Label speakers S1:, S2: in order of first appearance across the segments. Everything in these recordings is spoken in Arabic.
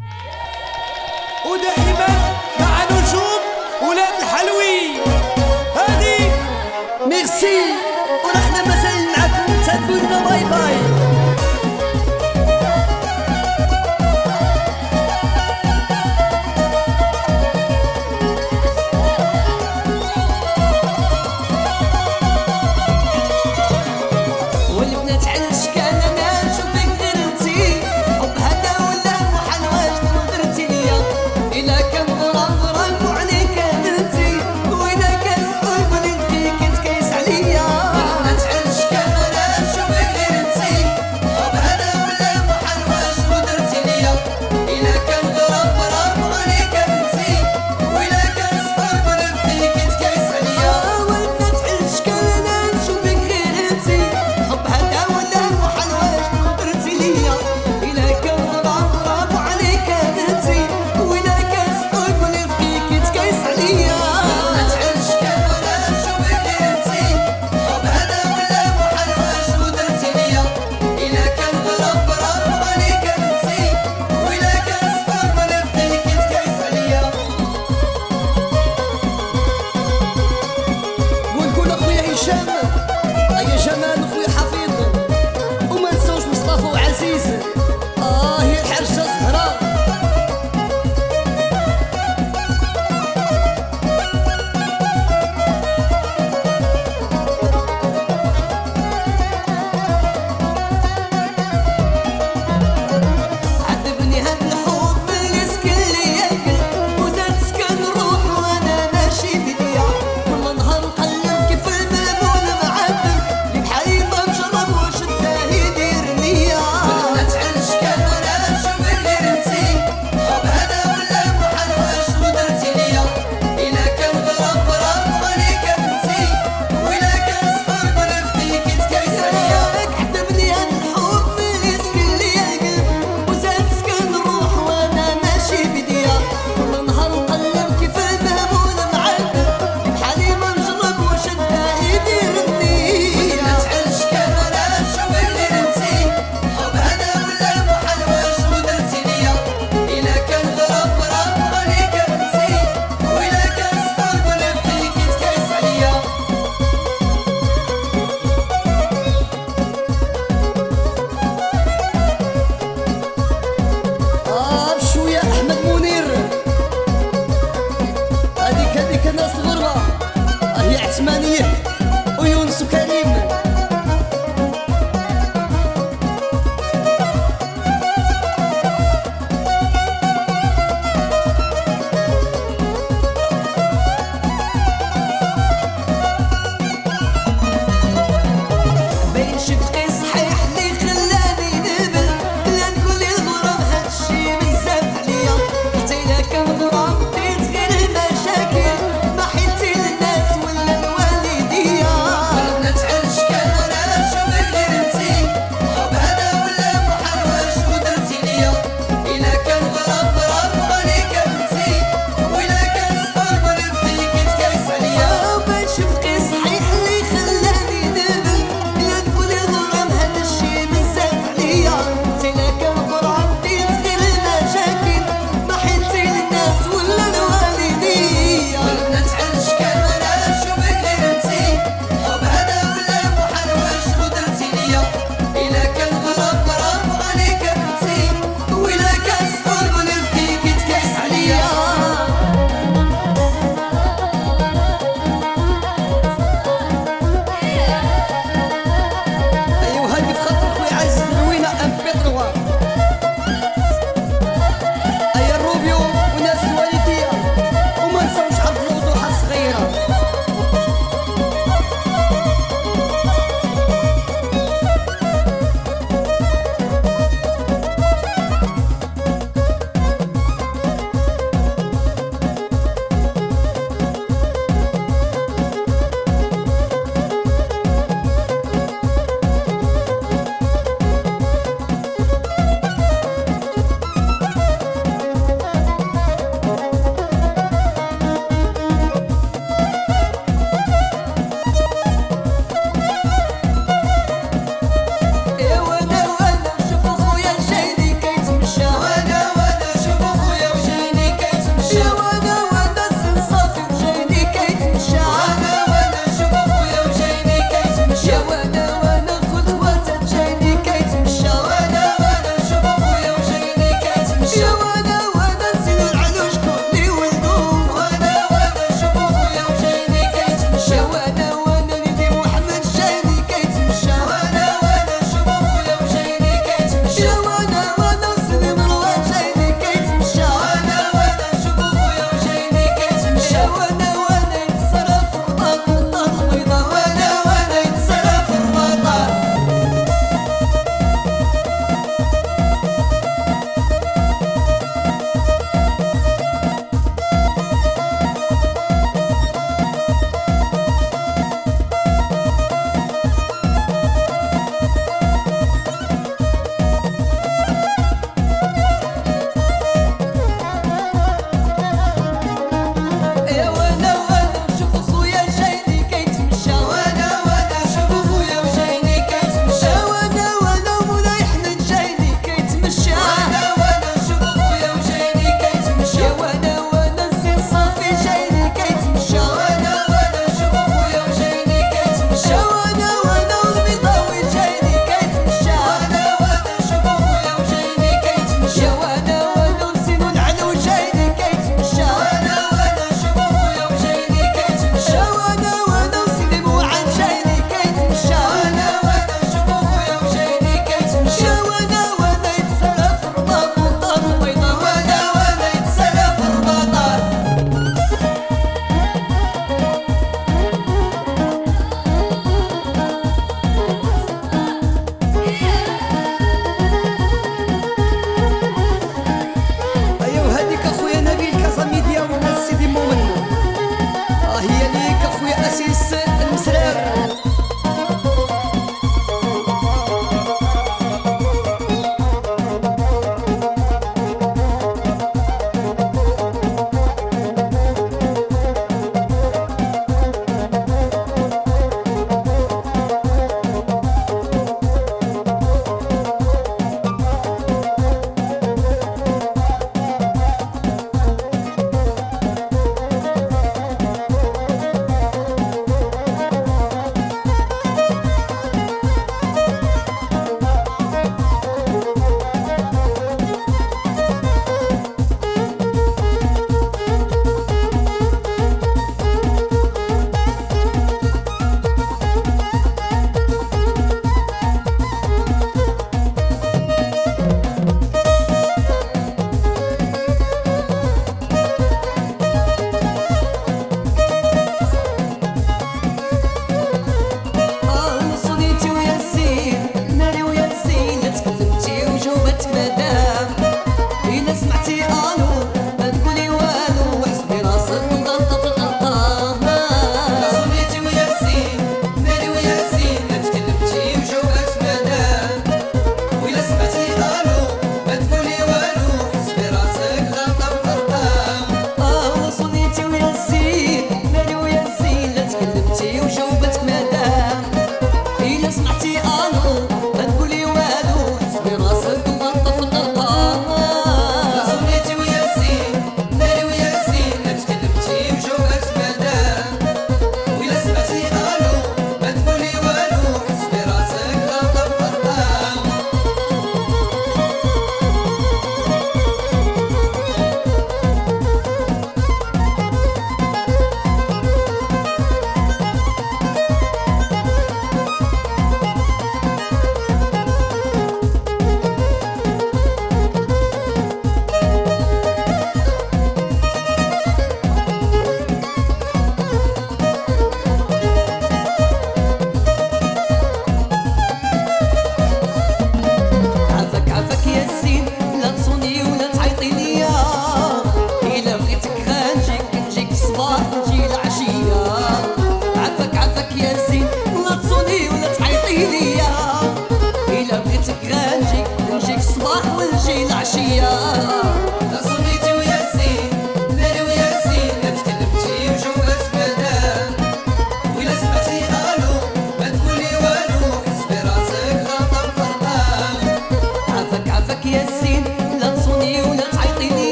S1: ودائما مع نجوم ولاد الحلوي هادي.
S2: ميرسي، ونحن مازال معكم تقول لنا باي باي. والبنات على الاشكال انا نشوفك غير انتي، حب هذا ولا محال واش درتي ليا، الا كان غرام وعليك درتي، وانا كنسأل بلي كنت كايس عليا.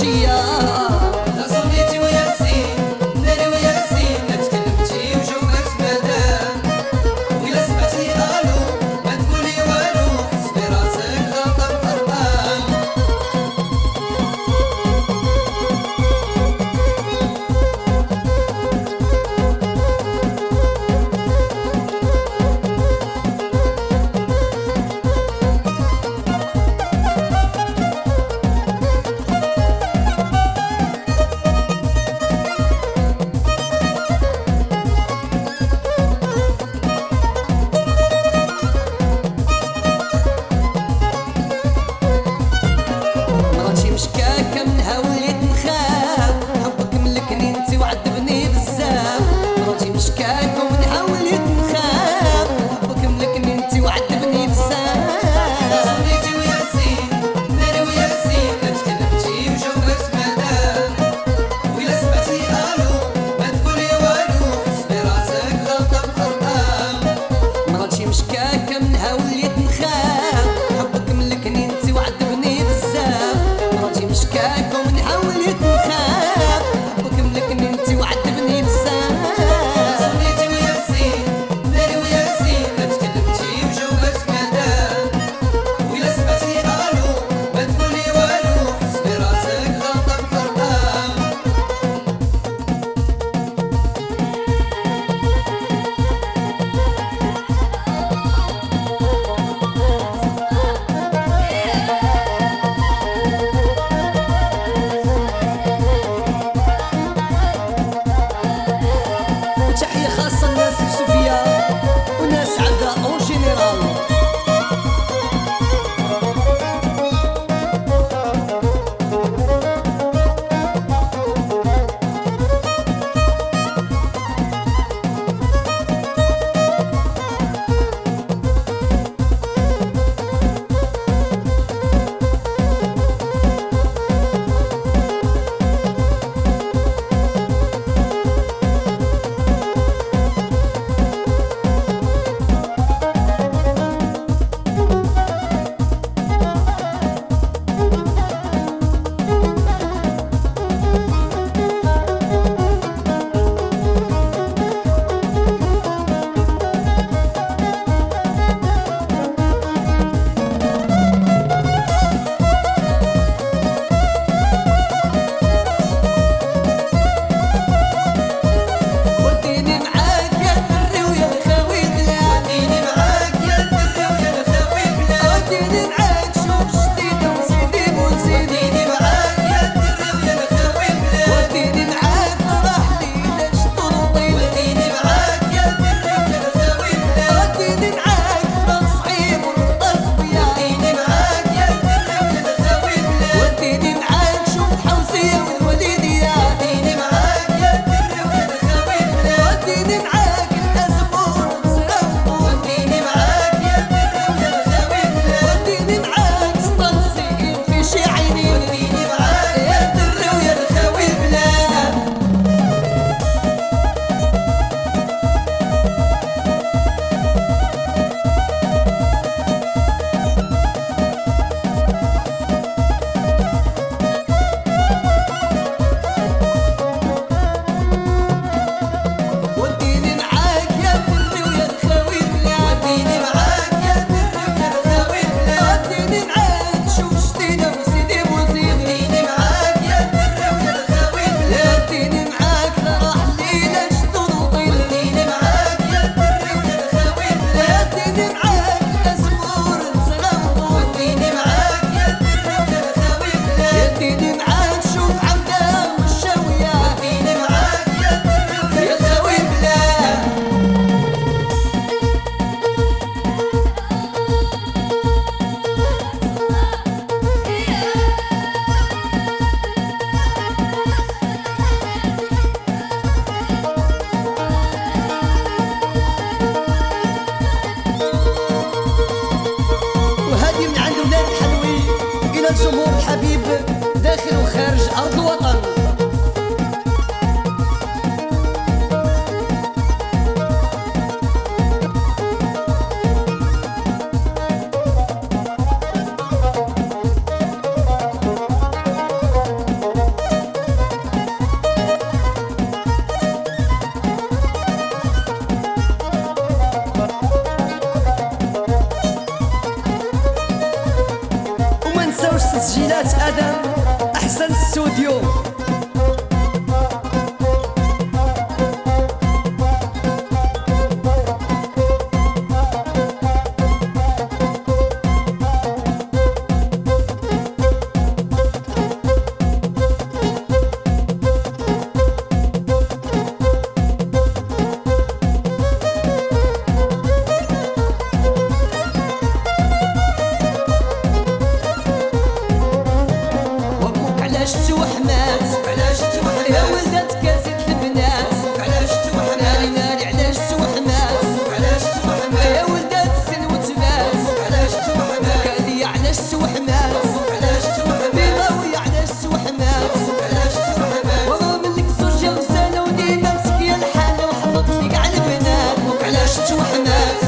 S2: صوفيا
S3: لا صليتي وياسين ناري وياسين لا تكلمتي وجاوبت مدام وإلا سمعتي الو ما تقولي والو حسبي راسك غلطة بأرقام
S2: مراتي مشكاكة منها وليت نخاف حبك ملكني انت وعذبني بزاف مراتي مشكاكة ومنها وليت نخاف حبك ملكني انت وعذبني بزاف
S3: لا صليتي وياسين ناري وياسين لا تكلمتي وجاوبت مدام وإلا سمعتي الو ما تقولي والو حسبي راسك غلطة بأرقام
S2: مراتي مشكاكة منها وليت نخاف حبك ملكني انت وعذبني بزاف مراتي مشكاكة ومنها وليت نخاف حبك ملكني انت وعذبني بزاف
S3: صليتي وياسين ناري وياسين لا تكلمتي وجاوبت مدام وإلا سمعتي الو ما تقولي والو حسبي راسك غلطة بأرقام
S2: وتحية خاصة لناس صوفيا وناس عبدة اون جينيرال وديني معاك يا دري ويا الخاوي بلاد
S3: وديني معاك يا دري ويا الخاوي بلاد
S2: وديني معاك شوف جديدة وسيدي وزيدي
S3: وديني معاك يا دري ويا الخاوي بلاد
S2: وديني معاك راح ليلة طول طيل
S3: وديني معاك يا دري ويا الخاوي بلاد
S2: وديني معاك رضا صعيب ورضا صبيان
S3: وديني معاك يا دري ويا الخاوي بلاد
S2: وديني معاك شوف حوسية والوليدية
S3: وديني معاك يا دري ويا الخاوي بلاد
S2: وديني معاك الأزمور سلام
S3: وديني معاك يا دري ويا الخاوي بلاد
S2: وديني معاك ستنسي في شي عيني
S3: وديني معاك يا دري ويا الخاوي بلاد
S2: وديني معاك يا دري ويا الخاوي بلاد
S3: وديني معاك يا دري ويا الخاوي بلاد
S2: وديني معاك شوف جديدة وسيدي وزيدي
S3: وديني معاك يا دري ويا الخاوي بلاد
S2: وديني معاك راح ليلة شطون وطيل
S3: وديني معاك يا دري ويا الخاوي بلاد
S2: وديني معاك الأزمور سلام
S3: وديني معاك يا دري ويا الخاوي بلاد
S2: وديني معاك شوف عبدة والشاوية
S3: وديني معاك يا دري ويا الخاوي بلاد
S2: وهذه من عند ولاد الحلوي إلى الجمهور الحبيب داخل وخارج أرض الوطن تسجيلات ادم احسن استوديو. وحمات
S3: علاش
S2: يا
S3: توحمات
S2: ولدت كاسة البنات
S3: علاش توحمات
S2: ناري ناري علاش توحمات
S3: علاش
S2: يا
S3: توحمات
S2: ولدت سن وتبات
S3: علاش توحمات
S2: كالي علاش توحمات
S3: علاش توحمات
S2: بيضاوي علاش توحمات
S3: علاش توحمات
S2: والله منك زوج غسالة وديما مسكية الحالة وحبط لي كاع البنات علاش توحمات.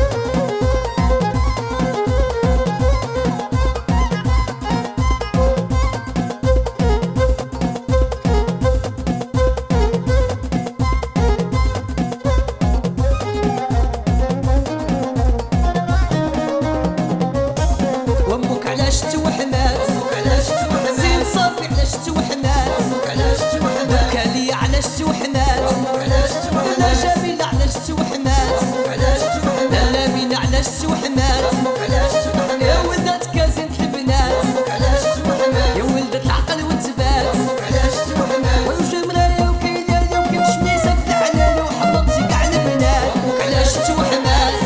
S2: علاش توحمات
S3: علاش توحمات
S2: زين صافي علاش توحمات
S3: علاش توحمات
S2: كالي علاش توحمات
S3: علاش
S2: لا
S3: توحمات
S2: جميلة علاش توحمات
S3: علاش توحمات
S2: لا لامينة علاش توحمات
S3: علاش
S2: يا
S3: توحمات
S2: ولدت كازينة البنات
S3: علاش توحمات
S2: يا ولدت العقل والثبات
S3: علاش توحمات
S2: وجه مرايا وكيلالي وكيف شميسة في العلالي وحبطتي كاع البنات علاش توحمات.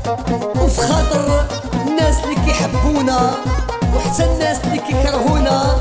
S2: وفي خاطر الناس اللي كيحبونا وحتى الناس اللي كيكرهونا